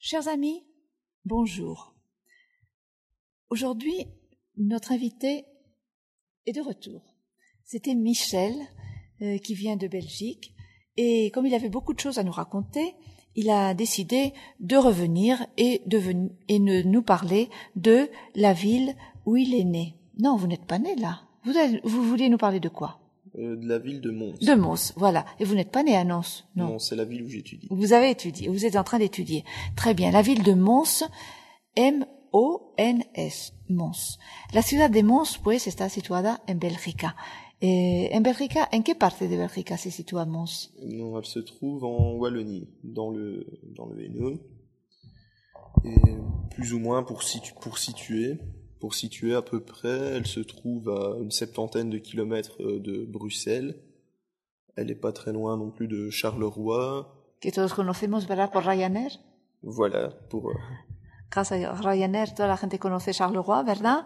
Chers amis, bonjour. Aujourd'hui, notre invité est de retour. C'était Michel, qui vient de Belgique, et comme il avait beaucoup de choses à nous raconter, il a décidé de revenir et de nous parler de la ville où il est né. Non, vous n'êtes pas né là. Vous vouliez nous parler de quoi? De la ville de Mons. De Mons, voilà. Et vous n'êtes pas né à Nantes, non? Non, c'est la ville où j'étudie. Vous avez étudié, vous êtes en train d'étudier. Très bien. La ville de Mons, M-O-N-S, Mons. La ciudad de Mons, pues, está situada en Bélgica. En Bélgica, ¿en qué parte de Bélgica se sitúa Mons? Non, elle se trouve en Wallonie, dans le Hainaut. Et plus ou moins pour situer à peu près, elle se trouve à une 70aine de kilomètres de Bruxelles. Elle est pas très loin non plus de Charleroi. Que todos conocemos, ¿verdad? Por Ryanair. Voilà, pour... Grâce à Ryanair, toda la gente conoce Charleroi, ¿verdad?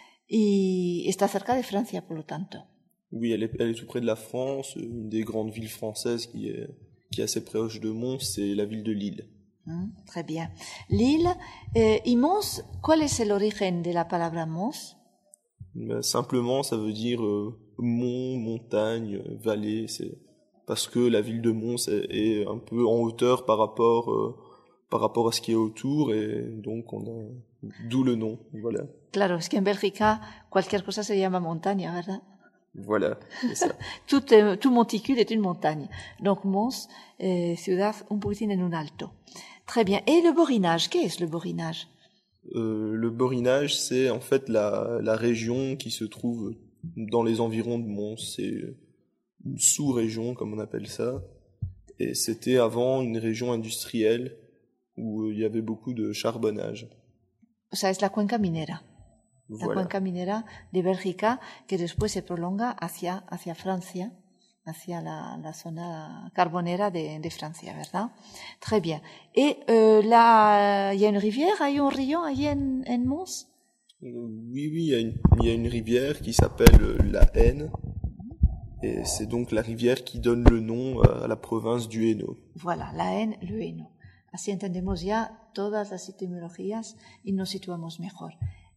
Y está cerca de Francia, por lo tanto. Oui, elle est tout près de la France. Une des grandes villes françaises qui est assez proche de Mons, c'est la ville de Lille. Très bien. Lille. Y Mons, ¿cuál es el origen de la palabra Mons? Simplement, ça veut dire mont, montagne, vallée. C'est parce que la ville de Mons est un peu en hauteur par rapport à ce qui est autour, et donc d'où le nom. Voilà. Claro, es que en Bélgica cualquier cosa se llama montaña, ¿verdad? Voilà, c'est ça. Tout monticule est une montagne. Donc Mons, ciudad un poquitín en un alto. Très bien. Et le Borinage, qu'est-ce que le Borinage? Le Borinage, c'est en fait la région qui se trouve dans les environs de Mons. C'est une sous-région, comme on appelle ça. Et c'était avant une région industrielle où il y avait beaucoup de charbonnage. O sea, es la cuenca minera. Voilà. La cuenca minera de Bélgica, que después se prolonga hacia Francia, hacia la zona carbonera de Francia, ¿verdad? Très bien. Et là, il y a une rivière, hay un río ahí en Mons? Oui, il y a une rivière qui s'appelle la Haine, et c'est donc la rivière qui donne le nom à la province du Hainaut. Voilà, la Haine, le Hainaut. Así entendemos ya todas las etimologías y nos situamos mejor.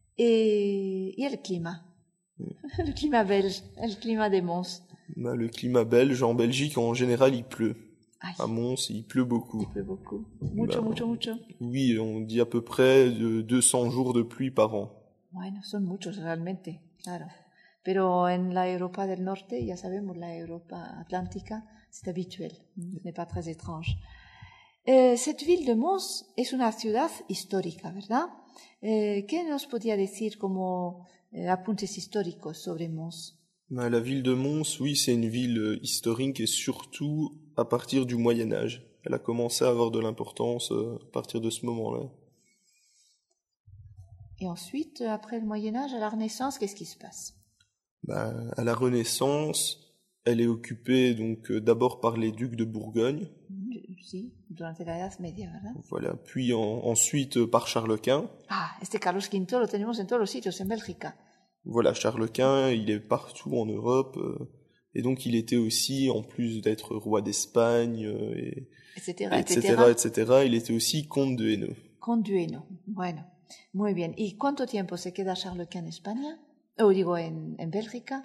Y el clima, le clima belge, el clima de Mons. Le climat belge, en Belgique, en général, il pleut. Ay. À Mons, il pleut beaucoup. Il pleut beaucoup. Mucho. Oui, on dit à peu près 200 jours de pluie par an. Bueno, son muchos realmente, claro. Pero en la Europa del Norte, ya sabemos, la Europa atlántica, c'est habituel. Ce n'est pas très étrange. Cette ville de Mons es una ciudad histórica, ¿verdad? ¿Qué nos podría decir como apuntes históricos sobre Mons? La ville de Mons, oui, c'est une ville historique, et surtout à partir du Moyen-Âge. Elle a commencé à avoir de l'importance à partir de ce moment-là. Et ensuite, après le Moyen-Âge, à la Renaissance, qu'est-ce qui se passe? À la Renaissance, elle est occupée donc d'abord par les ducs de Bourgogne. Sí, durante la Edad Media, ¿verdad? Voilà, puis ensuite par Charles Quint. Ah, este Carlos V lo tenemos en todos los sitios, en Bélgica. Voilà, Charles Quint, il est partout en Europe, et donc il était aussi, en plus d'être roi d'Espagne, etc., il était aussi comte de Hainaut. Comte de Hainaut, bueno, muy bien. ¿Y cuánto tiempo se queda Charles Quint en España? En Bélgica?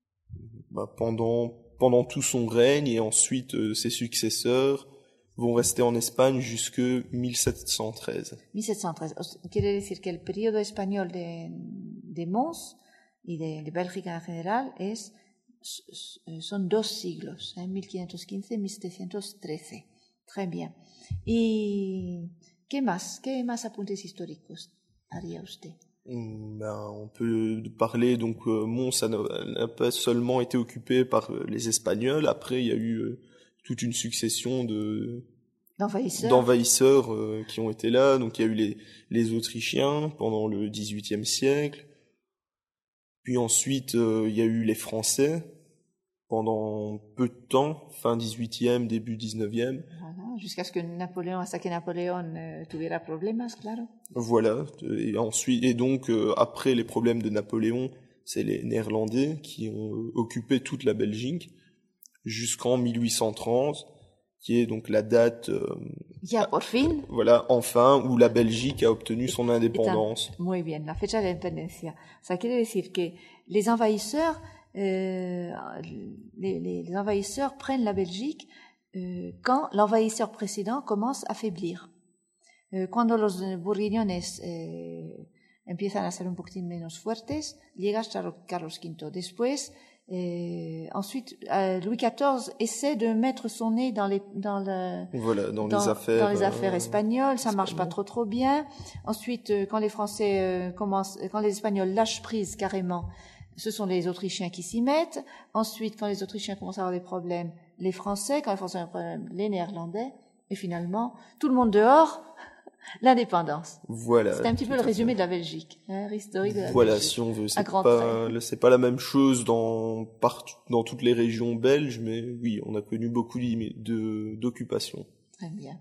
Pendant tout son règne, et ensuite ses successeurs vont rester en Espagne jusque 1713. 1713. Quiere decir que el periodo español de Mons y de Bélgica en general son 2 siglos, 1515 y 1713. Très bien. ¿Y qué más apuntes históricos haría usted? On peut parler, donc Mons n'a pas seulement été occupé par les Espagnols. Après, il y a eu toute une succession d'envahisseurs qui ont été là. Donc il y a eu les Autrichiens pendant le XVIIIe siècle. Puis ensuite, il y a eu les Français pendant peu de temps, fin XVIIIe, début XIXe. Voilà, jusqu'à ce que Napoléon tuviera problemas, claro. Voilà, et donc après les problèmes de Napoléon, c'est les Néerlandais qui ont occupé toute la Belgique jusqu'en 1830, qui est donc la date Ya por fin. Voilà, enfin, où la Belgique a obtenu son indépendance. Muy bien, la fecha de la independencia. Ça quiere decir que les envahisseurs, les envahisseurs prennent la Belgique quand l'envahisseur précédent commence à faiblir. Cuando los bourguignons empiezan a ser un poquitín menos fuertes, llega Carlos V. Después, ensuite, Louis XIV essaie de mettre son nez dans les affaires espagnoles. Ça marche pas trop bien. Ensuite, quand les Français quand les Espagnols lâchent prise carrément, ce sont les Autrichiens qui s'y mettent. Ensuite, quand les Autrichiens commencent à avoir des problèmes, les Français. Quand les Français ont des problèmes, les Néerlandais. Et finalement, tout le monde dehors. L'indépendance. Voilà. C'est un petit peu le résumé de la Belgique, historique de la Belgique. Si on veut. C'est pas la même chose dans toutes les régions belges, mais oui, on a connu beaucoup d'occupations. Très bien.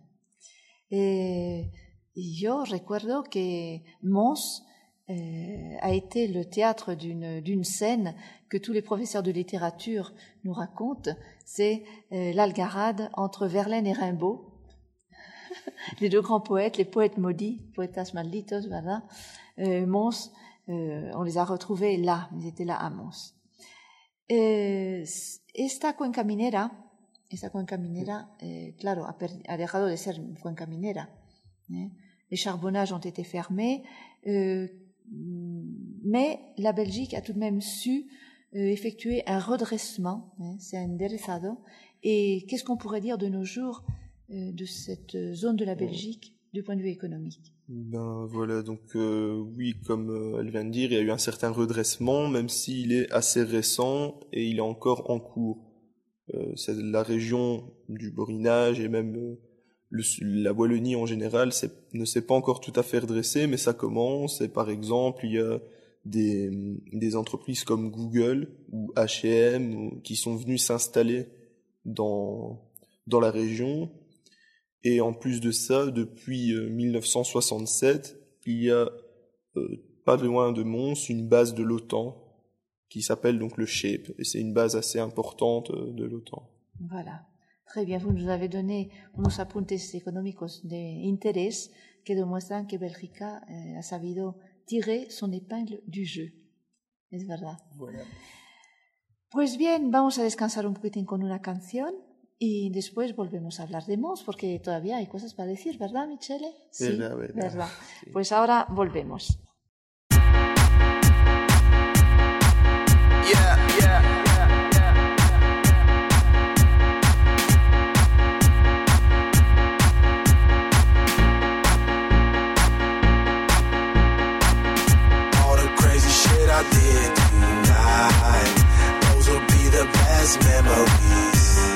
Yo recuerdo que Mons a été le théâtre d'une scène que tous les professeurs de littérature nous racontent. C'est l'algarade entre Verlaine et Rimbaud. Les deux grands poètes, les poètes maudits, poetas malditos, voilà. Mons, on les a retrouvés là, ils étaient là à Mons. Esta cuenca minera, claro, ha dejado de ser cuenca minera. Les charbonnages ont été fermés, mais la Belgique a tout de même su effectuer un redressement, c'est un enderezado. Et qu'est-ce qu'on pourrait dire de nos jours de cette zone de la Belgique du point de vue économique? Ben voilà, donc oui, comme elle vient de dire, il y a eu un certain redressement, même s'il est assez récent et il est encore en cours. C'est la région du Borinage et même la Wallonie en général ne s'est pas encore tout à fait redressée, mais ça commence. Et par exemple, il y a des entreprises comme Google ou H&M qui sont venues s'installer dans la région. Et en plus de ça, depuis 1967, il y a pas loin de Mons une base de l'OTAN qui s'appelle donc le SHAPE, et c'est une base assez importante de l'OTAN. Voilà, très bien. Vous nous avez donné unos apuntes económicos de interés que demuestran que Bélgica ha sabido tirer son épingle du jeu. Es verdad. Voilà. Pues bien, vamos a descansar un poquitín con una canción. Y después volvemos a hablar de Mons, porque todavía hay cosas para decir, ¿verdad, Michele? Sí, verdad. Sí. Pues ahora volvemos. All the crazy shit I did tonight, those will be the best memories.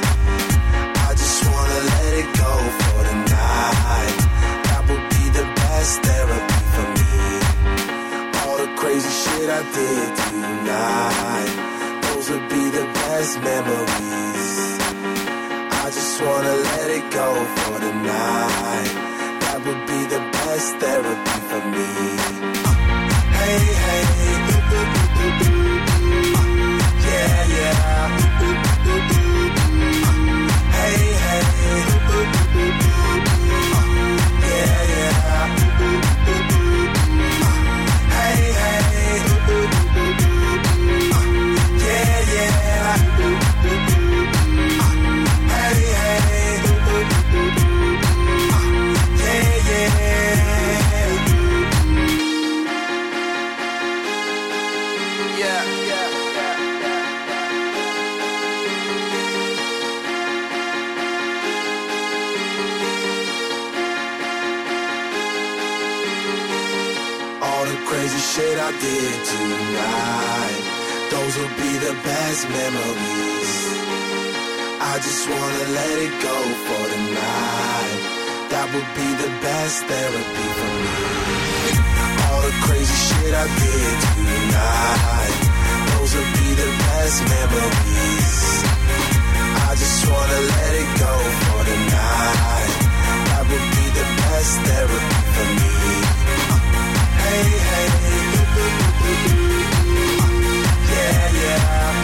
Let it go for the night. That would be the best therapy for me. All the crazy shit I did tonight, those would be the best memories. I just wanna let it go for the night. That would be the best therapy for me. Hey, hey, yeah, yeah. Hey, hey, yeah, yeah. Hey, hey, yeah, yeah. Hey, hey, yeah, yeah. Yeah, yeah. Crazy shit I did tonight, those will be the best memories. I just wanna let it go for the night. That would be the best therapy for me. All the crazy shit I did tonight, those will be the best memories. I just wanna let it go for the night. That would be the best therapy for me. Hey, hey, yeah, yeah.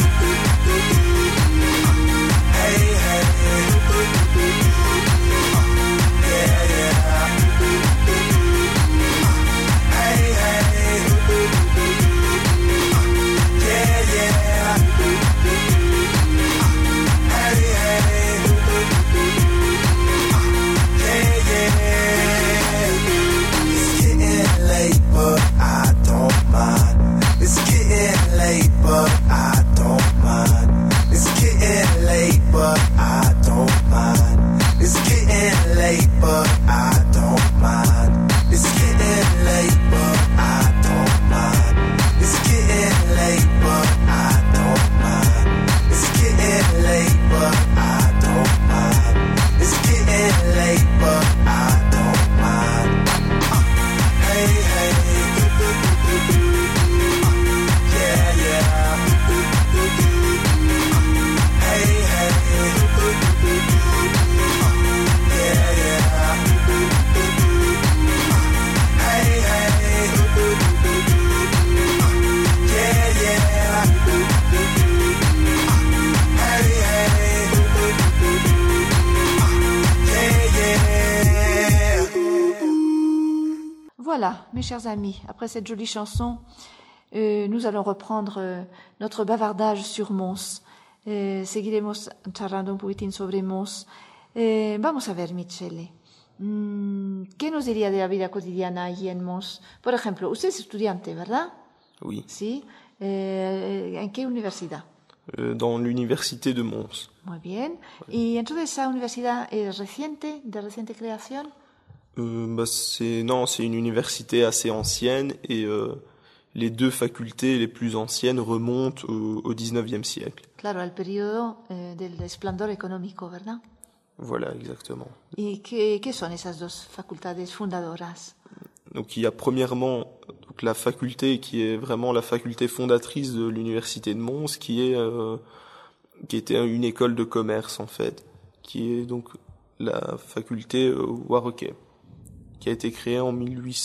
Hey, hey, yeah, voilà, mes chers amis, après cette jolie chanson, nous allons reprendre notre bavardage sur Mons. Seguiremos charlando un poquitín sobre Mons. Vamos a ver, Michele. ¿Qué nos diría de la vida cotidiana allí en Mons? Por ejemplo, usted es estudiante, ¿verdad? Oui. Sí. ¿En qué universidad? Dans l'université de Mons. Muy bien. ¿Y entonces esa universidad es reciente, de reciente creación? C'est une université assez ancienne et les deux facultés les plus anciennes remontent au 19e siècle. Claro, al periodo del esplendor económico, ¿verdad? Voilà, exactement. ¿Y qué son esas dos facultades fundadoras? Donc il y a premièrement donc, la faculté qui est vraiment la faculté fondatrice de l'université de Mons, qui était une école de commerce en fait, qui est donc la faculté Warroquet, qui a été créée en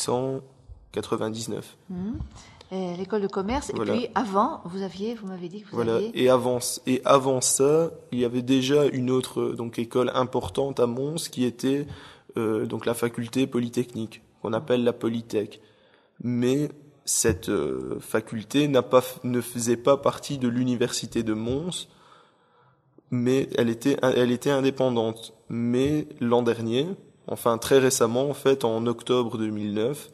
1899. L'école de commerce. Voilà. Et puis avant, vous m'avez dit que vous aviez... Et avant ça, il y avait déjà une autre donc école importante à Mons qui était donc la faculté polytechnique, qu'on appelle la Polytech. Mais cette faculté ne faisait pas partie de l'université de Mons, mais elle était indépendante. Mais l'an dernier, enfin très récemment, en fait, en octobre 2009,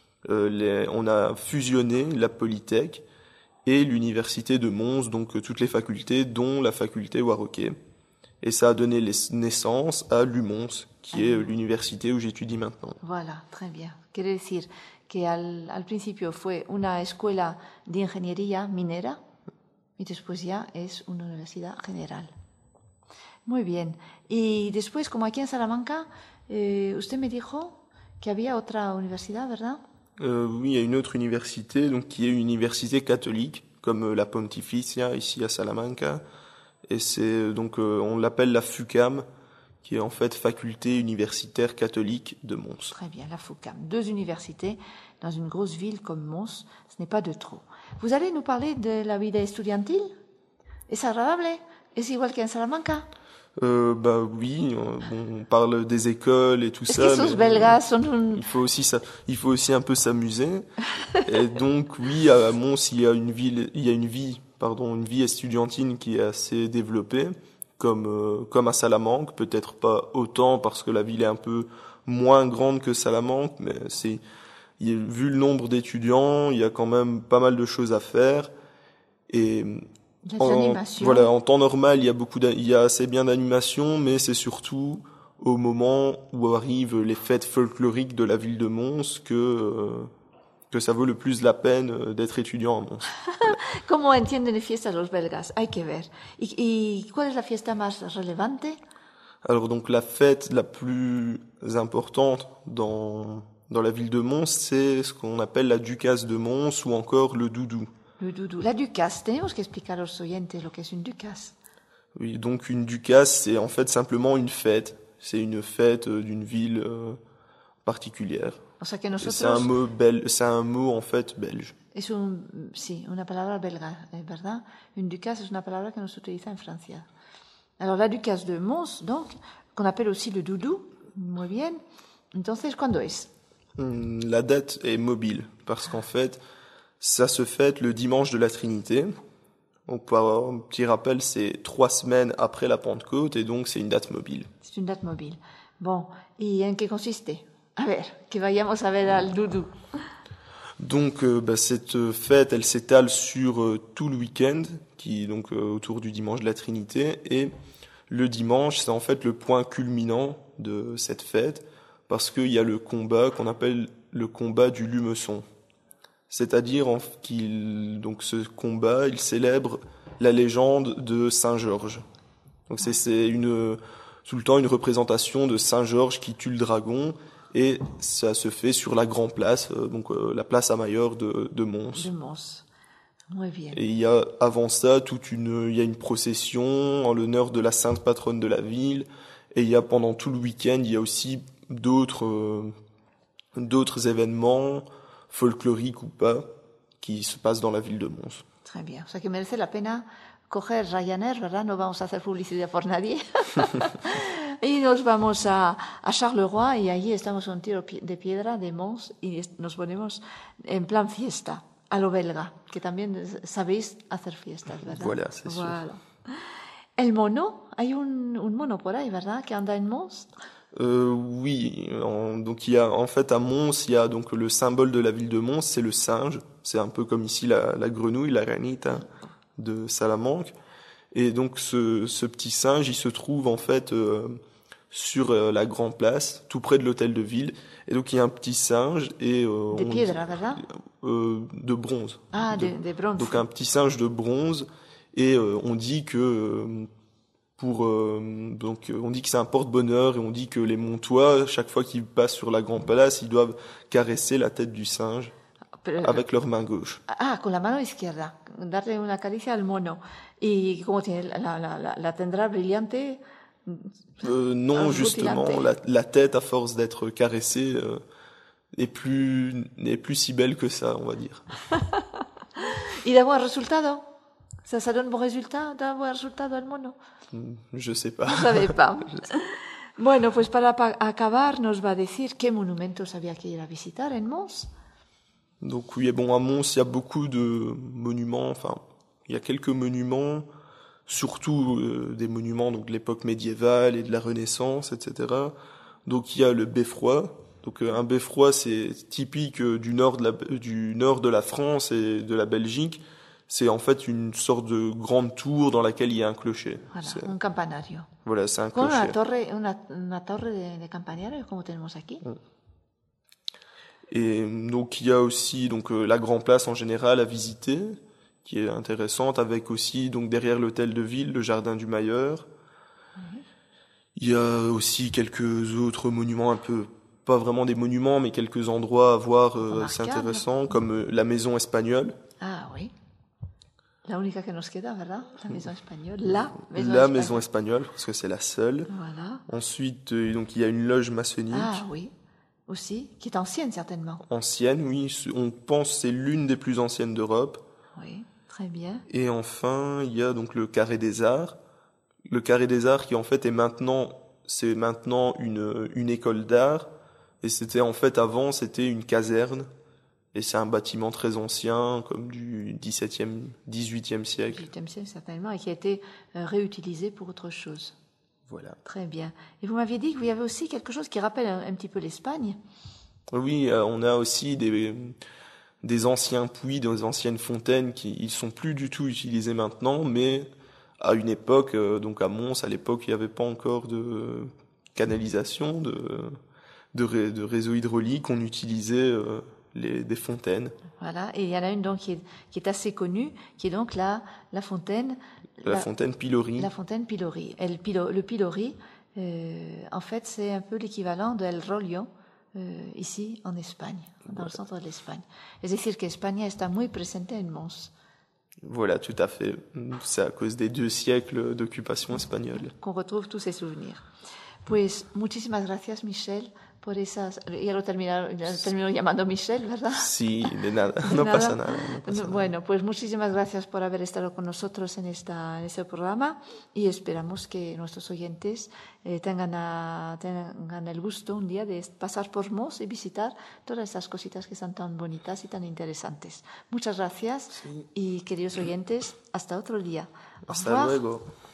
on a fusionné la Polytech et l'université de Mons, donc toutes les facultés, dont la faculté Warroquet. Et ça a donné naissance à l'UMONS, qui est l'université où j'étudie maintenant. Voilà, très bien. Quiere decir que al principio fue una escuela de ingeniería minera y después ya es una universidad general. Muy bien. Y después, como aquí en Salamanca, usted me dijo que había otra universidad, ¿verdad? Oui, il y a une autre université, donc qui est une université catholique, comme la Pontificia ici à Salamanca, et c'est donc on l'appelle la FUCAM, qui est en fait faculté universitaire catholique de Mons. Très bien, la FUCAM. 2 universités dans une grosse ville comme Mons, ce n'est pas de trop. Vous allez nous parler de la vida estudiantil? ¿Es agradable? ¿Es igual que en Salamanca? Oui, on parle des écoles et tout ça. Esos belgas sont... Il faut aussi un peu s'amuser. Et donc oui, à Mons, il y a une vie estudiantine qui est assez développée, comme à Salamanque, peut-être pas autant parce que la ville est un peu moins grande que Salamanque, mais vu le nombre d'étudiants, il y a quand même pas mal de choses à faire. Et en temps normal, il y a assez bien d'animation, mais c'est surtout au moment où arrivent les fêtes folkloriques de la ville de Mons que ça vaut le plus la peine d'être étudiant à Mons. ¿Cómo entienden fiestas los belgas? Hay que ver. ¿Y cuál es la fiesta más relevante? Alors donc la fête la plus importante dans la ville de Mons, c'est ce qu'on appelle la Ducasse de Mons ou encore le Doudou. Le Doudou. La Ducasse, tenemos que explicar a los oyentes lo que es une Ducasse. Oui, donc une Ducasse, c'est en fait simplement une fête. C'est une fête d'une ville particulière. O sea que nosotros... C'est un mot en fait belge. Es una palabra belga, ¿verdad? Une Ducasse es una palabra que no se utiliza en Francia. Alors la Ducasse de Mons, donc, qu'on appelle aussi le Doudou, muy bien. Entonces, ¿cuándo es? La date est mobile, parce qu'en fait, ça se fête le dimanche de la Trinité. Donc, pour avoir un petit rappel, c'est 3 semaines après la Pentecôte, et donc c'est une date mobile. C'est une date mobile. Bon, ¿y en qué consiste? A ver, que vayamos a ver al Doudou. Donc, cette fête, elle s'étale sur tout le week-end, donc autour du dimanche de la Trinité, et le dimanche, c'est en fait le point culminant de cette fête, parce qu'il y a le combat qu'on appelle le combat du Lumeçon. C'est-à-dire donc ce combat, il célèbre la légende de Saint Georges. Donc c'est tout le temps une représentation de Saint Georges qui tue le dragon, et ça se fait sur la Grand Place, donc la place Amayor de Mons. De Mons. Muy bien. Et il y a avant ça il y a une procession en l'honneur de la sainte patronne de la ville, et il y a pendant tout le week-end, il y a aussi d'autres événements folkloriques ou pas qui se passent dans la ville de Mons. Très bien. O sea que merece la pena coger Ryanair, ¿verdad? No vamos a hacer publicidad por nadie. Y nos vamos a Charleroi y allí estamos a un tiro de piedra de Mons y nos ponemos en plan fiesta, a lo belga, que también sabéis hacer fiestas, ¿verdad? Voilà, c'est sûr. El mono, hay un mono por ahí, ¿verdad? Que anda en Mons. Oui, donc il y a en fait à Mons, il y a donc le symbole de la ville de Mons, c'est le singe. C'est un peu comme ici la grenouille, la ranita de Salamanque. Et donc ce petit singe, il se trouve en fait sur la Grande Place, tout près de l'hôtel de ville. Et donc il y a un petit singe et De piedra, ¿verdad? De bronze. Ah, de bronze. Donc un petit singe de bronze et on dit que on dit que c'est un porte-bonheur et on dit que les Montois, chaque fois qu'ils passent sur la Grande Place, ils doivent caresser la tête du singe avec leur main gauche. Ah, con la mano izquierda, darle una caricia al mono. ¿Y cómo tiene? ¿La tendrá brillante? Non, justement, la tête, à force d'être caressée, n'est plus si belle que ça, on va dire. ¿Y da buen resultado? ¿Ça donne bon résultat? ¿Da buen resultado el mono? Je sais pas. No sabe pas. Bueno, pues para acabar nos va a decir qué monumentos había que ir a visitar en Mons. Donc oui, bon, à Mons, il y a beaucoup de monuments, enfin, il y a quelques monuments, surtout des monuments donc, de l'époque médiévale et de la Renaissance, etc. Donc il y a le beffroi. Donc un beffroi, c'est typique du nord de la France et de la Belgique. C'est en fait une sorte de grande tour dans laquelle il y a un clocher. Voilà, un campanario. Voilà, c'est un Con clocher. una torre de campanario, como tenemos aquí. Et donc il y a aussi donc la Grande Place en général à visiter, qui est intéressante, avec aussi donc derrière l'hôtel de ville le jardin du Mailleur. Il y a aussi quelques autres monuments un peu, pas vraiment des monuments, mais quelques endroits à voir assez intéressants, comme la maison espagnole. Ah oui. La única que nos queda, ¿verdad? La maison espagnole. Maison espagnole, parce que c'est la seule. Voilà. Ensuite, donc il y a une loge maçonnique. Ah oui, aussi, qui est ancienne certainement. Ancienne, oui. On pense que c'est l'une des plus anciennes d'Europe. Oui, très bien. Et enfin, il y a donc le Carré des Arts. Le Carré des Arts qui en fait c'est maintenant une école d'art. Et c'était en fait avant, c'était une caserne. Et c'est un bâtiment très ancien, comme du XVIIe, XVIIIe siècle. XVIIIe siècle certainement, et qui a été réutilisé pour autre chose. Voilà. Très bien. Et vous m'aviez dit que vous y avait aussi quelque chose qui rappelle un petit peu l'Espagne. Oui, on a aussi des anciens puits, des anciennes fontaines qui ils sont plus du tout utilisés maintenant, mais à une époque, donc à Mons, à l'époque, il n'y avait pas encore de canalisation, de réseau hydraulique. On utilisait des fontaines. Voilà, et il y en a une donc qui est assez connue, qui est donc la fontaine. La fontaine Pilori. La fontaine Pilori. Le Pilori, en fait, c'est un peu l'équivalent de El Rollo ici en Espagne, dans le centre de l'Espagne. Es decir, que España está muy presente en Mons. Voilà, tout à fait. C'est à cause des 2 siècles d'occupation espagnole qu'on retrouve tous ces souvenirs. Pues muchísimas gracias, Michel, por esas. Ya lo termino llamando Michel, ¿verdad? Sí, de nada, no pasa nada. Bueno, pues muchísimas gracias por haber estado con nosotros en este programa y esperamos que nuestros oyentes tengan el gusto un día de pasar por Mons y visitar todas estas cositas que son tan bonitas y tan interesantes. Muchas gracias y queridos oyentes, hasta otro día. Hasta luego.